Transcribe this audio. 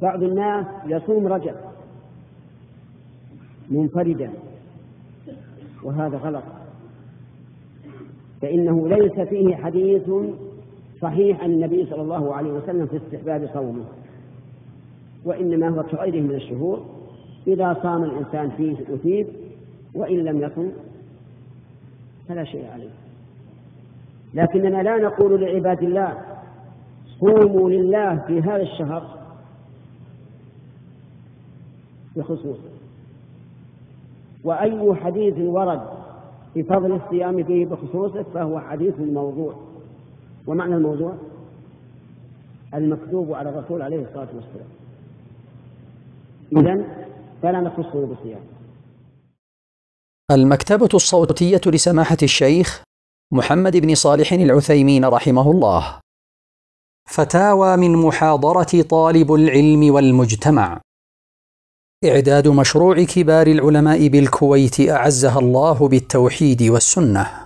بعض الناس يصوم رجب منفردا، وهذا غلط، فإنه ليس فيه حديث صحيح عن النبي صلى الله عليه وسلم في استحباب صومه، وإنما هو كغيره من الشهور، إذا صام الإنسان فيه أثيب، وإن لم يصم فلا شيء عليه. لكننا لا نقول لعباد الله صوموا لله في هذا الشهر بخصوصه، وأي حديث ورد بفضل الصيام فيه بخصوصه فهو حديث موضوع. ومعنى الموضوع المكذوب على الرسول عليه الصلاة والسلام، إذن فلا نخصه بالصيام. المكتبة الصوتية لسماحة الشيخ محمد بن صالح العثيمين رحمه الله. فتاوى من محاضرة طالب العلم والمجتمع. إعداد مشروع كبار العلماء بالكويت أعزها الله بالتوحيد والسنة.